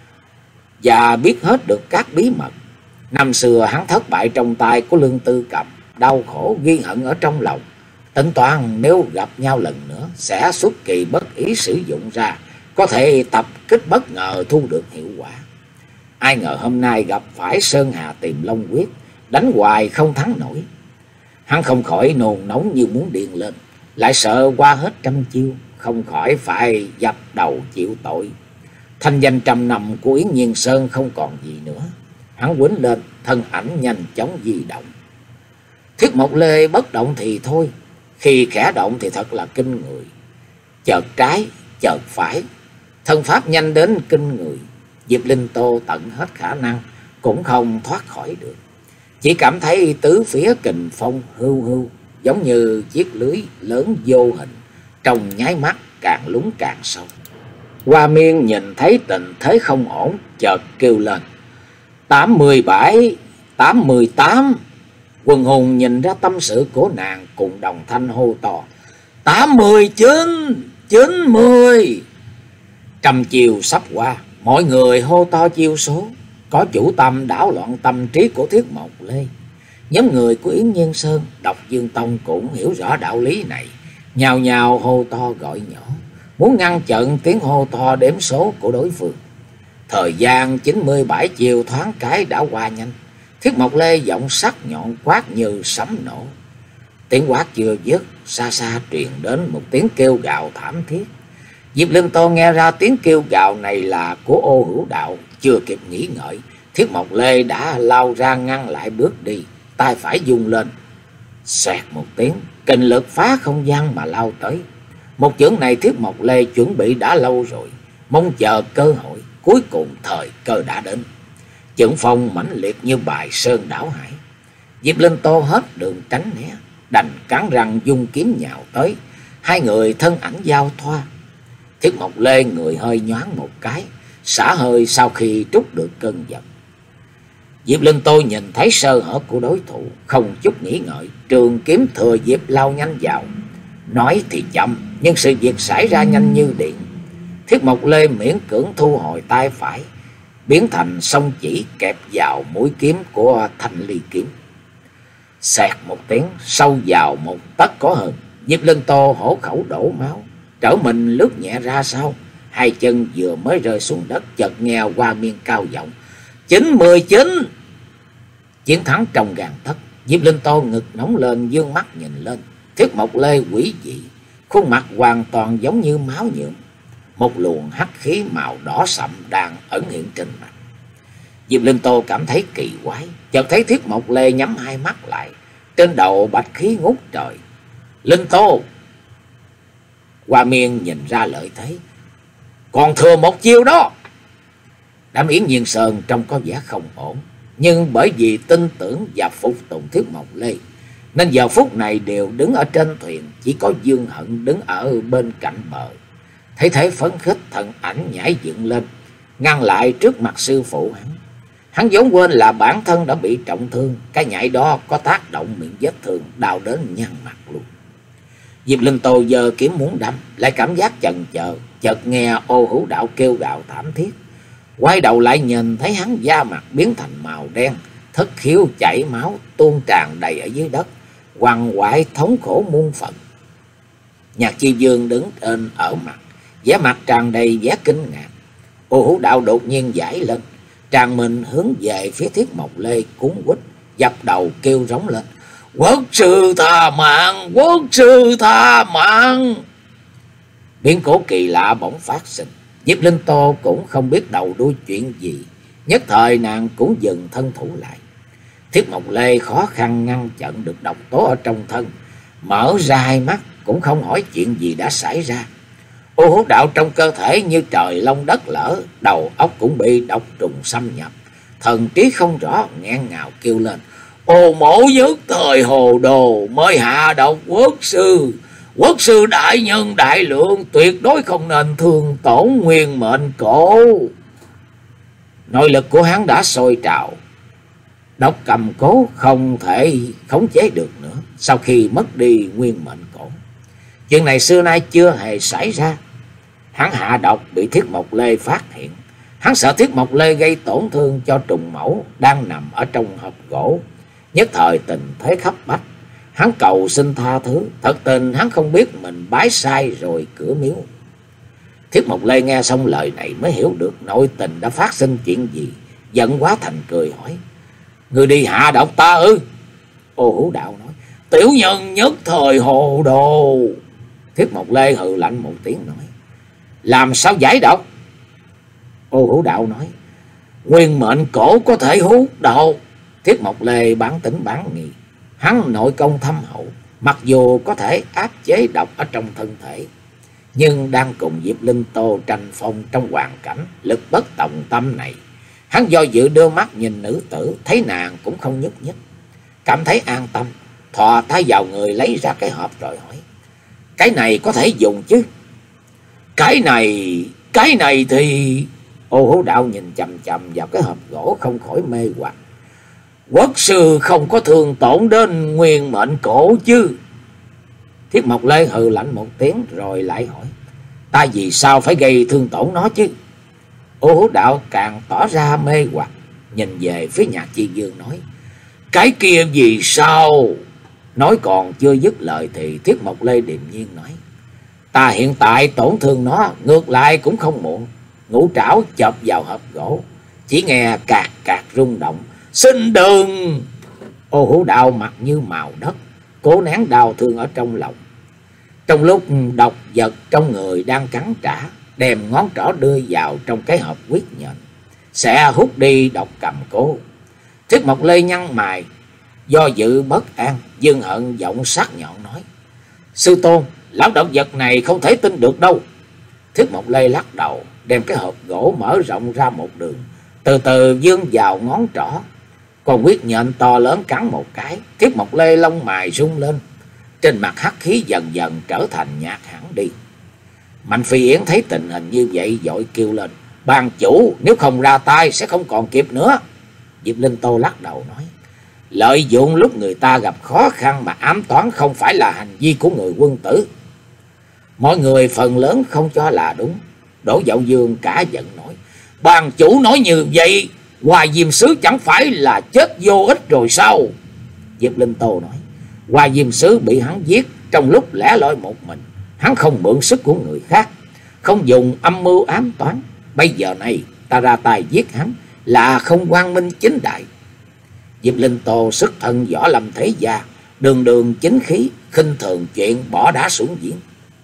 và biết hết được các bí mật. Năm xưa hắn thất bại trong tay của Lương Tư Cầm, đau khổ ghi hận ở trong lòng, tính toán nếu gặp nhau lần nữa sẽ xuất kỳ bất ý sử dụng ra, có thể tập kích bất ngờ thu được hiệu quả. Ai ngờ hôm nay gặp phải Sơn Hà Tìm Long Quyết, đánh hoài không thắng nổi. Hắn không khỏi nôn nóng như muốn điên lên, lại sợ qua hết trăm chiêu, không khỏi phải dập đầu chịu tội. Thanh danh trăm năm của Yến Nhiên Sơn không còn gì nữa. Hắn quýnh lên, thân ảnh nhanh chóng di động. Thiết Mộc Lê bất động thì thôi, khi khẽ động thì thật là kinh người. Chợt trái, chợt phải, thân pháp nhanh đến kinh người. Diệp Linh Tô tận hết khả năng cũng không thoát khỏi được, chỉ cảm thấy tứ phía kình phong hưu hưu, giống như chiếc lưới lớn vô hình, trong nháy mắt càng lún càng sâu. Hoa Miên nhìn thấy tình thế không ổn, chợt kêu lên: tám mươi bảy, tám mươi tám. Quần hùng nhìn ra tâm sự của nàng, cùng đồng thanh hô to: tám mươi chín, chín mươi. Trăm chiều sắp qua, mọi người hô to chiêu số, có chủ tâm đảo loạn tâm trí của Thiết Mộc Lê. Nhóm người của Yến Nhiên Sơn, Độc Dương Tông cũng hiểu rõ đạo lý này, nhào nhào hô to gọi nhỏ, muốn ngăn chặn tiếng hô to đếm số của đối phương. Thời gian chín mươi bảy chiều thoáng cái đã qua nhanh. Thiết Mộc Lê giọng sắc nhọn quát như sấm nổ. Tiếng quát chưa dứt, xa xa truyền đến một tiếng kêu gào thảm thiết. Diệp Linh Tô nghe ra tiếng kêu gào này là của Ô Hữu Đạo, chưa kịp nghĩ ngợi, Thiết Mộc Lê đã lao ra ngăn lại bước đi, tay phải vung lên, xoẹt một tiếng, kình lực phá không gian mà lao tới. Một chưởng này Thiết Mộc Lê chuẩn bị đã lâu rồi, mong chờ cơ hội, cuối cùng thời cơ đã đến. Chưởng phong mãnh liệt như bài sơn đảo hải. Diệp Linh Tô hết đường tránh né, đành cắn răng dung kiếm nhào tới, hai người thân ảnh giao thoa. Thiết Mộc Lê người hơi nhoáng một cái, xả hơi sau khi trút được cơn giận. Diệp Linh Tô nhìn thấy sơ hở của đối thủ, không chút nghĩ ngợi, trường kiếm thừa dịp lao nhanh vào. Nói thì chậm, nhưng sự việc xảy ra nhanh như điện. Thiết Mộc Lê miễn cưỡng thu hồi tay phải, biến thành song chỉ kẹp vào mũi kiếm của thanh ly kiếm. Xẹt một tiếng, sâu vào một tấc có hơn. Diệp Linh Tô hổ khẩu đổ máu, trở mình lướt nhẹ ra sau, hai chân vừa mới rơi xuống đất, chợt nghe Hoa Miên cao giọng: chín mươi chín. Chiến thắng trong gàn tấc. Diệp Linh Tô ngực nóng lên, dương mắt nhìn lên. Thiết Mộc Lê quỷ dị, khuôn mặt hoàn toàn giống như máu nhuộm, một luồng hắc khí màu đỏ sậm đang ẩn hiện trên mặt. Diệp Linh Tô cảm thấy kỳ quái, chợt thấy Thiết Mộc Lê nhắm hai mắt lại, trên đầu bạch khí ngút trời. Linh Tô! Hoa Miên nhìn ra lợi thế: còn thừa một chiêu đó. Đám Yến Nhiên Sơn trông có vẻ không ổn, nhưng bởi vì tin tưởng và phục tùng Thiết Mộc Lê, nên giờ phút này đều đứng ở trên thuyền, chỉ có Dương Hận đứng ở bên cạnh bờ. Thấy thế phấn khích, thần ảnh nhảy dựng lên, ngăn lại trước mặt sư phụ hắn. Hắn vốn quên là bản thân đã bị trọng thương, cái nhảy đó có tác động miệng vết thương, đau đến nhăn mặt luôn. Diệp Linh Tô giờ kiếm muốn đâm, lại cảm giác chần chờ, chợt nghe Ô Hữu Đạo kêu gào thảm thiết. Quay đầu lại nhìn thấy hắn da mặt biến thành màu đen, thất khiếu chảy máu tuôn tràn đầy ở dưới đất, quằn quại thống khổ muôn phần. Nhạc Chi Dương đứng trên ở mặt, vẻ mặt tràn đầy vẻ kinh ngạc. Ô Hữu Đạo đột nhiên giải lên, tràn mình hướng về phía Thiết Mộc Lê cuốn quýt, dập đầu kêu rống lên: Quốc sư tha mạng, quốc sư tha mạng. Biến cố kỳ lạ bỗng phát sinh. Diệp Linh Tô cũng không biết đầu đuôi chuyện gì, nhất thời nàng cũng dừng thân thủ lại. Thiết Mộc Lê khó khăn ngăn chặn được độc tố ở trong thân, mở ra hai mắt cũng không hỏi chuyện gì đã xảy ra. Ô Hữu Đạo trong cơ thể như trời long đất lở, đầu óc cũng bị độc trùng xâm nhập, thần trí không rõ, nghẹn ngào kêu lên: Ô mổ nhất thời hồ đồ mới hạ độc quốc sư. Quốc sư đại nhân đại lượng, tuyệt đối không nên thương tổn nguyên mệnh cổ. Nội lực của hắn đã sôi trào, độc cầm cố không thể khống chế được nữa. Sau khi mất đi nguyên mệnh cổ, chuyện này xưa nay chưa hề xảy ra. Hắn hạ độc bị Thiết Mộc Lê phát hiện, hắn sợ Thiết Mộc Lê gây tổn thương cho trùng mẫu đang nằm ở trong hộp gỗ. Nhất thời tình thế khắp bách, hắn cầu xin tha thứ. Thật tình hắn không biết mình bái sai rồi cửa miếu. Thiết Mộc Lê nghe xong lời này mới hiểu được nội tình đã phát sinh chuyện gì, giận quá thành cười hỏi: Người đi hạ độc ta ư? Ô Hữu Đạo nói: Tiểu nhân nhất thời hồ đồ. Thiết Mộc Lê hừ lạnh một tiếng nói: Làm sao giải độc? Ô Hữu Đạo nói: Nguyên mệnh cổ có thể hút độc. Thiết Mộc Lê bản tính bản nghị, hắn nội công thâm hậu, mặc dù có thể áp chế độc ở trong thân thể, nhưng đang cùng Diệp Linh Tô tranh phong trong hoàn cảnh lực bất tòng tâm này. Hắn do dự đưa mắt nhìn nữ tử, thấy nàng cũng không nhúc nhích, cảm thấy an tâm, thò tay vào người lấy ra cái hộp rồi hỏi: Cái này có thể dùng chứ? Cái này, cái này thì... Ô Hữu Đạo nhìn chằm chằm vào cái hộp gỗ không khỏi mê hoặc. Quốc sư không có thương tổn đến nguyên mệnh cổ chứ? Thiết Mộc Lê hừ lạnh một tiếng rồi lại hỏi: Ta vì sao phải gây thương tổn nó chứ? Ô Hữu Đạo càng tỏ ra mê hoặc, nhìn về phía Nhạc Chi Dương nói: Cái kia vì sao? Nói còn chưa dứt lời thì Thiết Mộc Lê điềm nhiên nói: Ta hiện tại tổn thương nó, ngược lại cũng không muộn. Ngũ trảo chộp vào hộp gỗ, chỉ nghe cạc cạc rung động. Xin đừng! Ô Hữu Đạo mặt như màu đất, cố nén đau thương ở trong lòng. Trong lúc độc vật trong người đang cắn trả, đem ngón trỏ đưa vào trong cái hộp quyết nhện, sẽ hút đi độc cầm cố. Thiết Mộc Lê nhăn mày, do dự bất an. Dương Hận giọng sắc nhọn nói: Sư tôn, lão độc vật này không thể tin được đâu. Thiết Mộc Lê lắc đầu, đem cái hộp gỗ mở rộng ra một đường, từ từ vươn vào ngón trỏ. Con quyết nhện to lớn cắn một cái, Thiết Mộc Lê lông mày rung lên, trên mặt hắc khí dần dần trở thành nhạt hẳn đi. Mạnh Phi Yến thấy tình hình như vậy vội kêu lên: Bàn chủ, nếu không ra tay sẽ không còn kịp nữa. Diệp Linh Tô lắc đầu nói: Lợi dụng lúc người ta gặp khó khăn mà ám toán không phải là hành vi của người quân tử. Mọi người phần lớn không cho là đúng. Đỗ Dậu Dương cả giận nói: Bàn chủ nói như vậy, Hoài Diêm Sứ chẳng phải là chết vô ích rồi sao? Diệp Linh Tô nói: Hoài Diêm Sứ bị hắn giết trong lúc lẻ loi một mình, hắn không mượn sức của người khác, không dùng âm mưu ám toán. Bây giờ này ta ra tay giết hắn là không quang minh chính đại. Diệp Linh Tô xuất thân võ lâm thế gia, đường đường chính khí, khinh thường chuyện bỏ đá xuống giếng.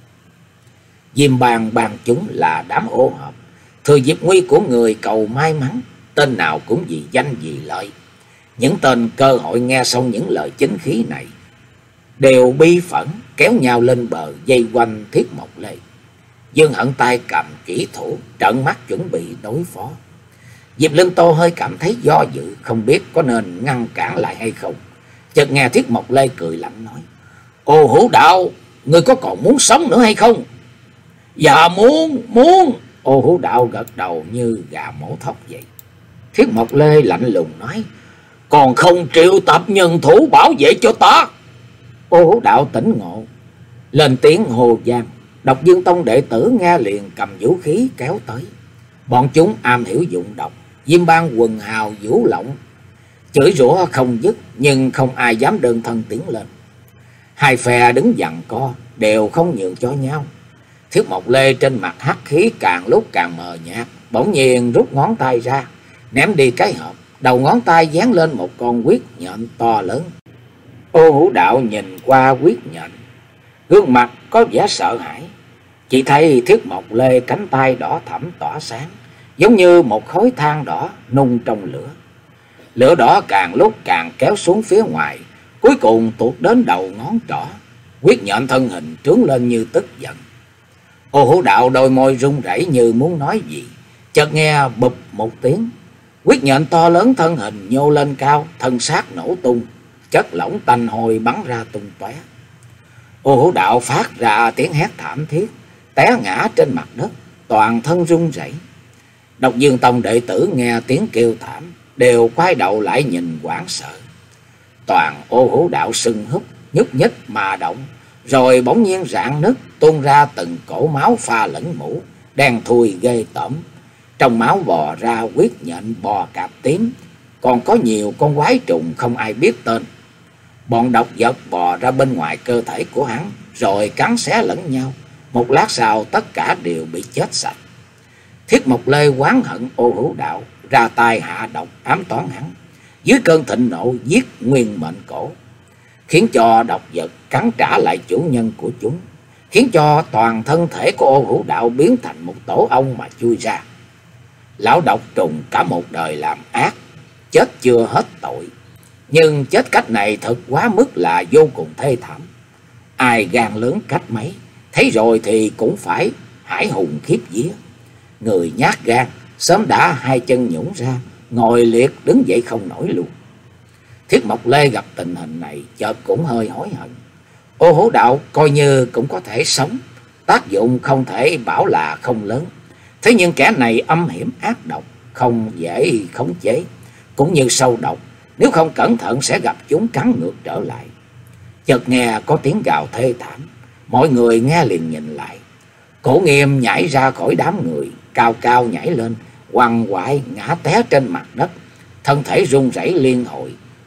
Diêm Bang bang chúng là đám ô hợp, thừa dịp nguy của người cầu may mắn, tên nào cũng vì danh vì lợi. Những tên cơ hội nghe xong những lời chính khí này đều bi phẫn, kéo nhau lên bờ dây quanh Thiết Mộc Lê. Dương Hận tay cầm chỉ thủ, trợn mắt chuẩn bị đối phó. Diệp Linh Tô hơi cảm thấy do dự, không biết có nên ngăn cản lại hay không. Chợt nghe Thiết Mộc Lê cười lạnh nói: Ô Hữu Đạo, ngươi có còn muốn sống nữa hay không? Dạ muốn, muốn. Ô Hữu Đạo gật đầu như gà mổ thóc vậy. Thiết Mộc Lê lạnh lùng nói: Còn không triệu tập nhân thủ bảo vệ cho ta. Ô Hữu Đạo tỉnh ngộ, lên tiếng hồ vang. Độc Dương Tông đệ tử nghe liền cầm vũ khí kéo tới. Bọn chúng am hiểu dụng độc, Diêm Bang quần hào vũ lộng, chửi rủa không dứt, nhưng không ai dám đơn thân tiến lên. Hai phe đứng giằng co, đều không nhượng cho nhau. Thiết Mộc Lê trên mặt hắc khí càng lúc càng mờ nhạt, bỗng nhiên rút ngón tay ra, ném đi cái hộp. Đầu ngón tay dán lên một con quyết nhện to lớn. Ô Hữu Đạo nhìn qua quyết nhện, gương mặt có vẻ sợ hãi. Chỉ thấy Thiết Mộc Lê cánh tay đỏ thẫm tỏa sáng, giống như một khối than đỏ nung trong lửa. Lửa đỏ càng lúc càng kéo xuống phía ngoài, cuối cùng tuột đến đầu ngón trỏ. Quyết nhện thân hình trướng lên như tức giận. Ô Hữu Đạo đôi môi run rẩy như muốn nói gì, chợt nghe bụp một tiếng, quyết nhện to lớn thân hình nhô lên cao, thân xác nổ tung, chất lỏng tanh hôi bắn ra tung tóe. Ô Hữu Đạo phát ra tiếng hét thảm thiết, té ngã trên mặt đất, toàn thân run rẩy. Độc Dương Tông đệ tử nghe tiếng kêu thảm, đều quay đầu lại nhìn hoảng sợ. Toàn Ô Hữu Đạo sưng húp, nhúc nhích mà động, rồi bỗng nhiên rạn nứt, tuôn ra từng cổ máu pha lẫn mũ, đen thui ghê tởm. Trong máu bò ra huyết nhện bò cạp tím, còn có nhiều con quái trùng không ai biết tên. Bọn độc vật bò ra bên ngoài cơ thể của hắn, rồi cắn xé lẫn nhau. Một lát sau tất cả đều bị chết sạch. Thiết Mộc Lê oán hận Ô Hữu Đạo, ra tay hạ độc ám toán hắn, dưới cơn thịnh nộ giết nguyên mệnh cổ, khiến cho độc vật cắn trả lại chủ nhân của chúng, khiến cho toàn thân thể của Ô Hữu Đạo biến thành một tổ ong mà chui ra. Lão độc trùng cả một đời làm ác, chết chưa hết tội, nhưng chết cách này thật quá mức là vô cùng thê thảm. Ai gan lớn cách mấy, thấy rồi thì cũng phải hãi hùng khiếp vía. Người nhát gan sớm đã hai chân nhũn ra, ngồi liệt đứng dậy không nổi luôn. Thiết Mộc Lê gặp tình hình này chợt cũng hơi hối hận. Ô Hữu Đạo coi như cũng có thể sống, tác dụng không thể bảo là không lớn. Thế nhưng kẻ này âm hiểm ác độc, không dễ khống chế, cũng như sâu độc, nếu không cẩn thận sẽ gặp chúng cắn ngược trở lại. Chợt nghe có tiếng gào thê thảm, mọi người nghe liền nhìn lại. Cổ Nghiêm nhảy ra khỏi đám người, cao cao nhảy lên, quằn quại ngã té trên mặt đất, thân thể run rẩy liên hồi,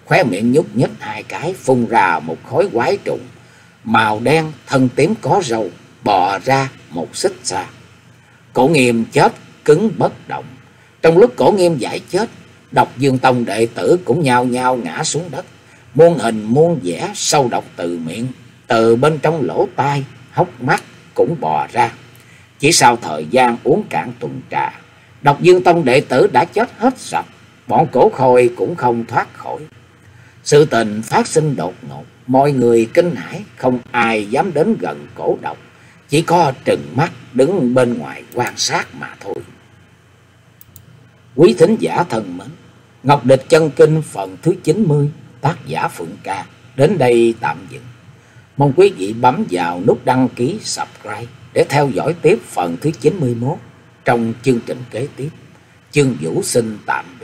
khóe miệng nhúc nhích hai cái, phun ra một khối quái trùng màu đen, thân tím có râu, bò ra một xích xa. Cổ Nghiêm chết cứng bất động. Trong lúc Cổ Nghiêm giải chết, Độc Dương Tông đệ tử cũng nhao nhao ngã xuống đất, muôn hình muôn vẻ sâu độc từ miệng, từ bên trong lỗ tai, hốc mắt cũng bò ra. Chỉ sau thời gian uống cạn tuần trà, Độc Dương Tông đệ tử đã chết hết sạch, bọn Cổ Khôi cũng không thoát khỏi. Sự tình phát sinh đột ngột, mọi người kinh hãi, không ai dám đến gần Cổ Độc, chỉ có trừng mắt đứng bên ngoài quan sát mà thôi. Quý thính giả thân mến, Ngọc Địch Chân Kinh phần thứ chín mươi, tác giả Phượng Ca đến đây tạm dừng. Mong quý vị bấm vào nút đăng ký subscribe để theo dõi tiếp phần thứ chín mươi mốt trong chương trình kế tiếp. Chương Vũ xin tạm biệt.